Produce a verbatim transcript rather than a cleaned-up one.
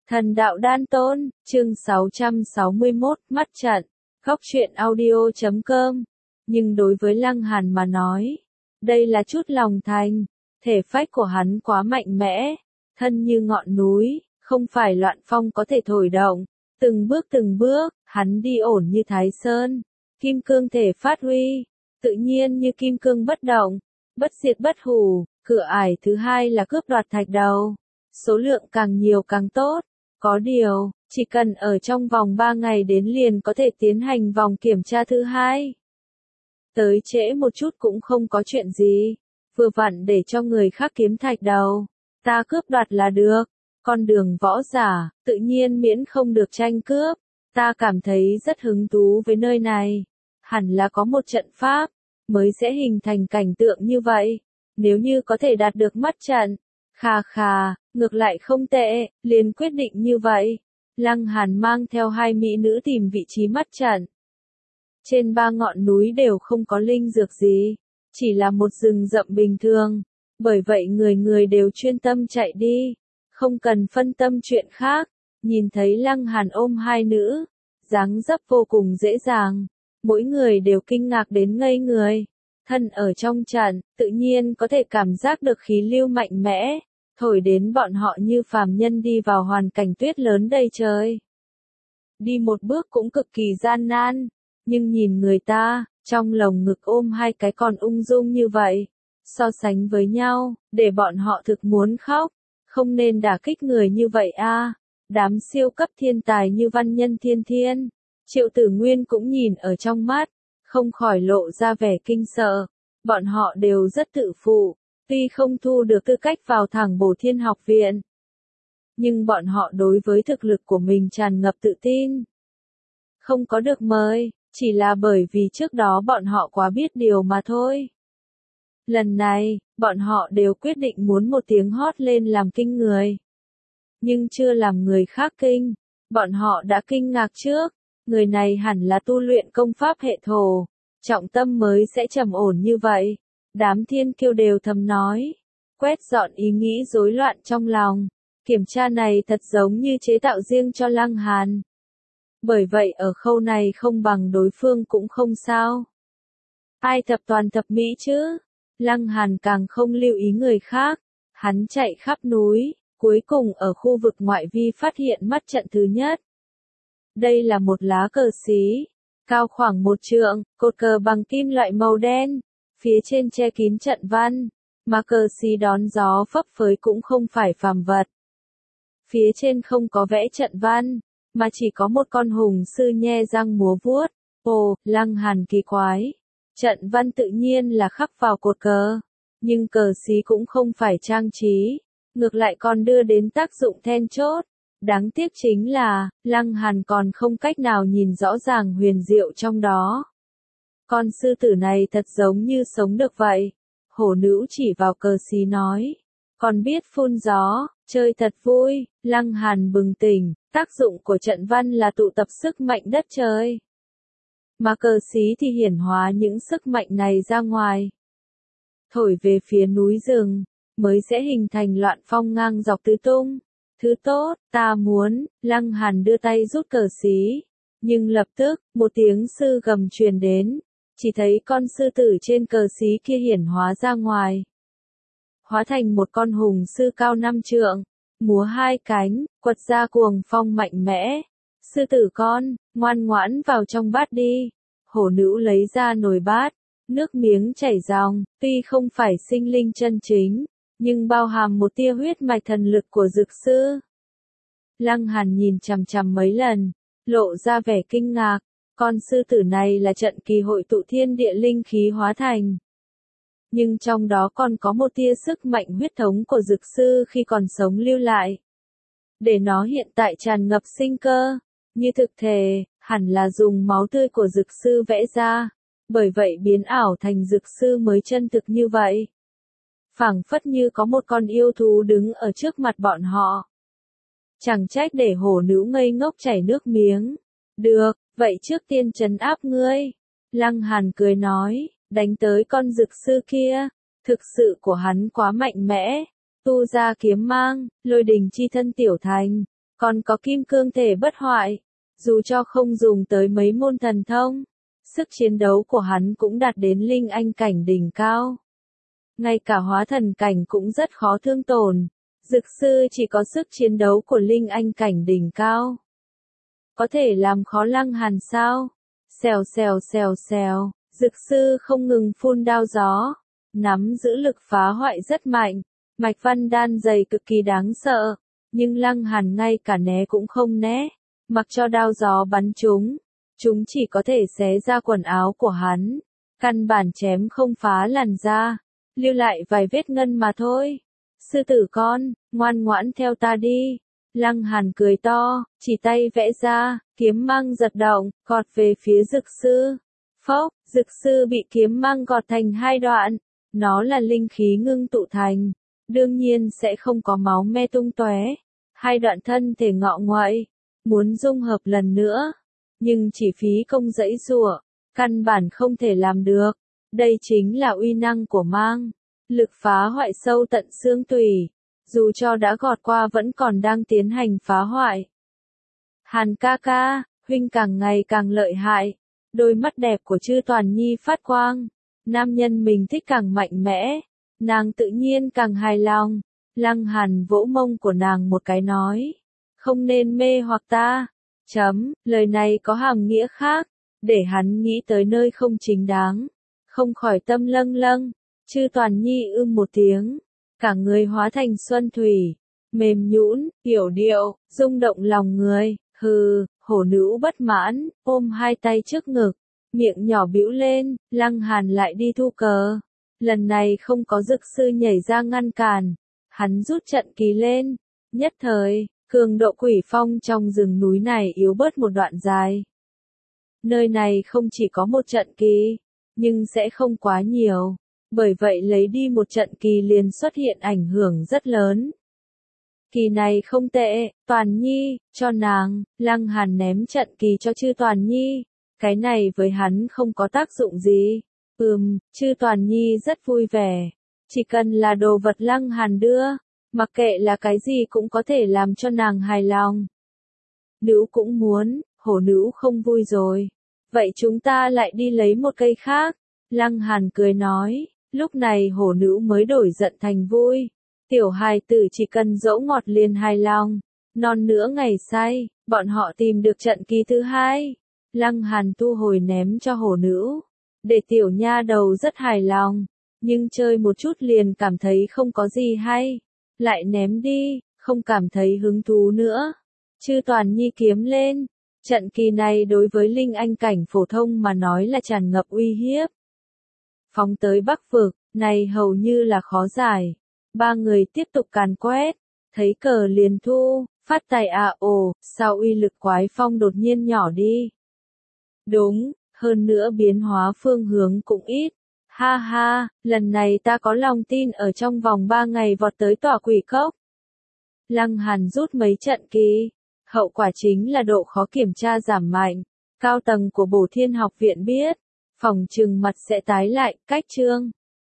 Thần đạo đan tôn, chương sáu trăm sáu mươi mốt, mắt trận, góc truyện audio chấm com. Nhưng đối với Lăng Hàn mà nói, đây là chút lòng thành, thể phách của hắn quá mạnh mẽ, thân như ngọn núi, không phải loạn phong có thể thổi động, từng bước từng bước, hắn đi ổn như Thái Sơn, kim cương thể phát huy, tự nhiên như kim cương bất động, bất diệt bất hủ. Cửa ải thứ hai là cướp đoạt thạch đầu, số lượng càng nhiều càng tốt. Có điều, chỉ cần ở trong vòng ba ngày đến liền có thể tiến hành vòng kiểm tra thứ hai. Tới trễ một chút cũng không có chuyện gì, vừa vặn để cho người khác kiếm thạch đầu, ta cướp đoạt là được. Con đường võ giả, tự nhiên miễn không được tranh cướp, ta cảm thấy rất hứng thú với nơi này. Hẳn là có một trận pháp, mới sẽ hình thành cảnh tượng như vậy. Nếu như có thể đạt được mắt trận, khà khà, ngược lại không tệ, liền quyết định như vậy. Lăng Hàn mang theo hai mỹ nữ tìm vị trí mắt trận. Trên ba ngọn núi đều không có linh dược gì, chỉ là một rừng rậm bình thường. Bởi vậy người người đều chuyên tâm chạy đi, không cần phân tâm chuyện khác. Nhìn thấy Lăng Hàn ôm hai nữ, dáng dấp vô cùng dễ dàng, mỗi người đều kinh ngạc đến ngây người. Thân ở trong trận, tự nhiên có thể cảm giác được khí lưu mạnh mẽ, thổi đến bọn họ như phàm nhân đi vào hoàn cảnh tuyết lớn đầy trời. Đi một bước cũng cực kỳ gian nan, nhưng nhìn người ta, trong lồng ngực ôm hai cái còn ung dung như vậy, so sánh với nhau, để bọn họ thực muốn khóc, không nên đả kích người như vậy a. Đám siêu cấp thiên tài như Văn Nhân Thiên Thiên, Triệu Tử Nguyên cũng nhìn ở trong mắt, không khỏi lộ ra vẻ kinh sợ. Bọn họ đều rất tự phụ, tuy không thu được tư cách vào thẳng Bổ Thiên học viện, nhưng bọn họ đối với thực lực của mình tràn ngập tự tin. Không có được mời, chỉ là bởi vì trước đó bọn họ quá biết điều mà thôi. Lần này, bọn họ đều quyết định muốn một tiếng hót lên làm kinh người. Nhưng chưa làm người khác kinh, bọn họ đã kinh ngạc trước. Người này hẳn là tu luyện công pháp hệ thổ, trọng tâm mới sẽ trầm ổn như vậy. Đám thiên kiêu đều thầm nói, quét dọn ý nghĩ rối loạn trong lòng. Kiểm tra này thật giống như chế tạo riêng cho Lăng Hàn. Bởi vậy ở khâu này không bằng đối phương cũng không sao. Ai thập toàn thập mỹ chứ? Lăng Hàn càng không lưu ý người khác. Hắn chạy khắp núi, cuối cùng ở khu vực ngoại vi phát hiện mắt trận thứ nhất. Đây là một lá cờ xí, cao khoảng một trượng, cột cờ bằng kim loại màu đen, phía trên che kín trận văn, mà cờ xí đón gió phấp phới cũng không phải phàm vật. Phía trên không có vẽ trận văn, mà chỉ có một con hùng sư nhe răng múa vuốt. Ồ, Lăng Hàn kỳ quái. Trận văn tự nhiên là khắc vào cột cờ, nhưng cờ xí cũng không phải trang trí, ngược lại còn đưa đến tác dụng then chốt. Đáng tiếc chính là, Lăng Hàn còn không cách nào nhìn rõ ràng huyền diệu trong đó. Con sư tử này thật giống như sống được vậy. Hổ nữ chỉ vào cờ xí nói, còn biết phun gió, chơi thật vui. Lăng Hàn bừng tỉnh, tác dụng của trận văn là tụ tập sức mạnh đất trời. Mà cờ xí thì hiển hóa những sức mạnh này ra ngoài. Thổi về phía núi rừng, mới sẽ hình thành loạn phong ngang dọc tứ tung. Thứ tốt, ta muốn. Lăng Hàn đưa tay rút cờ xí. Nhưng lập tức, một tiếng sư gầm truyền đến. Chỉ thấy con sư tử trên cờ xí kia hiển hóa ra ngoài. Hóa thành một con hùng sư cao năm trượng. Múa hai cánh, quật ra cuồng phong mạnh mẽ. Sư tử con, ngoan ngoãn vào trong bát đi. Hổ nữ lấy ra nồi bát. Nước miếng chảy ròng, tuy không phải sinh linh chân chính, nhưng bao hàm một tia huyết mạch thần lực của dược sư. Lăng Hàn nhìn chằm chằm mấy lần, lộ ra vẻ kinh ngạc. Con sư tử này là trận kỳ hội tụ thiên địa linh khí hóa thành. Nhưng trong đó còn có một tia sức mạnh huyết thống của dược sư khi còn sống lưu lại. Để nó hiện tại tràn ngập sinh cơ, như thực thể, hẳn là dùng máu tươi của dược sư vẽ ra. Bởi vậy biến ảo thành dược sư mới chân thực như vậy. Phảng phất như có một con yêu thú đứng ở trước mặt bọn họ. Chẳng trách để hổ nữ ngây ngốc chảy nước miếng. Được, vậy trước tiên trấn áp ngươi. Lăng Hàn cười nói, đánh tới con dược sư kia. Thực sự của hắn quá mạnh mẽ. Tu ra kiếm mang, lôi đình chi thân tiểu thành. còn có kim cương thể bất hoại. Dù cho không dùng tới mấy môn thần thông, sức chiến đấu của hắn cũng đạt đến linh anh cảnh đỉnh cao. Ngay cả hóa thần cảnh cũng rất khó thương tổn. Dực sư chỉ có sức chiến đấu của linh anh cảnh đỉnh cao. Có thể làm khó Lăng Hàn sao? Xèo xèo xèo xèo, dực sư không ngừng phun đao gió, nắm giữ lực phá hoại rất mạnh, mạch văn đan dày cực kỳ đáng sợ, nhưng Lăng Hàn ngay cả né cũng không né, mặc cho đao gió bắn chúng, chúng chỉ có thể xé ra quần áo của hắn, căn bản chém không phá làn da, lưu lại vài vết ngân mà thôi. Sư tử con, ngoan ngoãn theo ta đi. Lăng Hàn cười to, chỉ tay vẽ ra, kiếm mang giật động, gọt về phía dực sư. Phốc, dực sư bị kiếm mang gọt thành hai đoạn. Nó là linh khí ngưng tụ thành, đương nhiên sẽ không có máu me tung tóe. Hai đoạn thân thể ngọ nguậy, muốn dung hợp lần nữa, nhưng chỉ phí công dãy giụa, căn bản không thể làm được. Đây chính là uy năng của mang, lực phá hoại sâu tận xương tủy. Dù cho đã gọt qua vẫn còn đang tiến hành phá hoại. Hàn ca ca, huynh càng ngày càng lợi hại. Đôi mắt đẹp của Chư Toàn Nhi phát quang. Nam nhân mình thích càng mạnh mẽ. Nàng tự nhiên càng hài lòng. Lăng Hàn vỗ mông của nàng một cái nói. Không nên mê hoặc ta. Chấm, lời này có hàm nghĩa khác. Để hắn nghĩ tới nơi không chính đáng. Không khỏi tâm lâng lâng. Chư Toàn Nhi ưm một tiếng. Cả người hóa thành xuân thủy, mềm nhũn, yểu điệu, rung động lòng người. Hừ, hổ nữ bất mãn, ôm hai tay trước ngực, miệng nhỏ bĩu lên. Lăng Hàn lại đi thu cờ. Lần này không có dực sư nhảy ra ngăn cản, hắn rút trận kỳ lên. Nhất thời, cường độ quỷ phong trong rừng núi này yếu bớt một đoạn dài. Nơi này không chỉ có một trận kỳ, nhưng sẽ không quá nhiều. Bởi vậy lấy đi một trận kỳ liền xuất hiện ảnh hưởng rất lớn. Kỳ này không tệ, Toàn Nhi, cho nàng. Lăng Hàn ném trận kỳ cho Chư Toàn Nhi. Cái này với hắn không có tác dụng gì. Ừm, Chư Toàn Nhi rất vui vẻ. Chỉ cần là đồ vật Lăng Hàn đưa, mặc kệ là cái gì cũng có thể làm cho nàng hài lòng. Nữ cũng muốn, hổ nữ không vui rồi. Vậy chúng ta lại đi lấy một cây khác. Lăng Hàn cười nói. Lúc này hổ nữ mới đổi giận thành vui. Tiểu hài tử chỉ cần dỗ ngọt liền hài lòng. Non nữa ngày say, bọn họ tìm được trận kỳ thứ hai. Lăng Hàn tu hồi ném cho hổ nữ. Để tiểu nha đầu rất hài lòng. Nhưng chơi một chút liền cảm thấy không có gì hay. Lại ném đi, không cảm thấy hứng thú nữa. Chư Toàn Nhi kiếm lên. Trận kỳ này đối với linh anh cảnh phổ thông mà nói là tràn ngập uy hiếp. Phóng tới Bắc vực, này hầu như là khó giải. Ba người tiếp tục càn quét, thấy cờ liền thu, phát tài à ồ, sao uy lực quái phong đột nhiên nhỏ đi. Đúng, hơn nữa biến hóa phương hướng cũng ít. Ha ha, lần này ta có lòng tin ở trong vòng ba ngày vọt tới tỏa quỷ cốc. Lăng Hàn rút mấy trận kỳ, hậu quả chính là độ khó kiểm tra giảm mạnh. Cao tầng của Bổ Thiên học viện biết. Phòng trừng mặt sẽ tái lại, cách chương.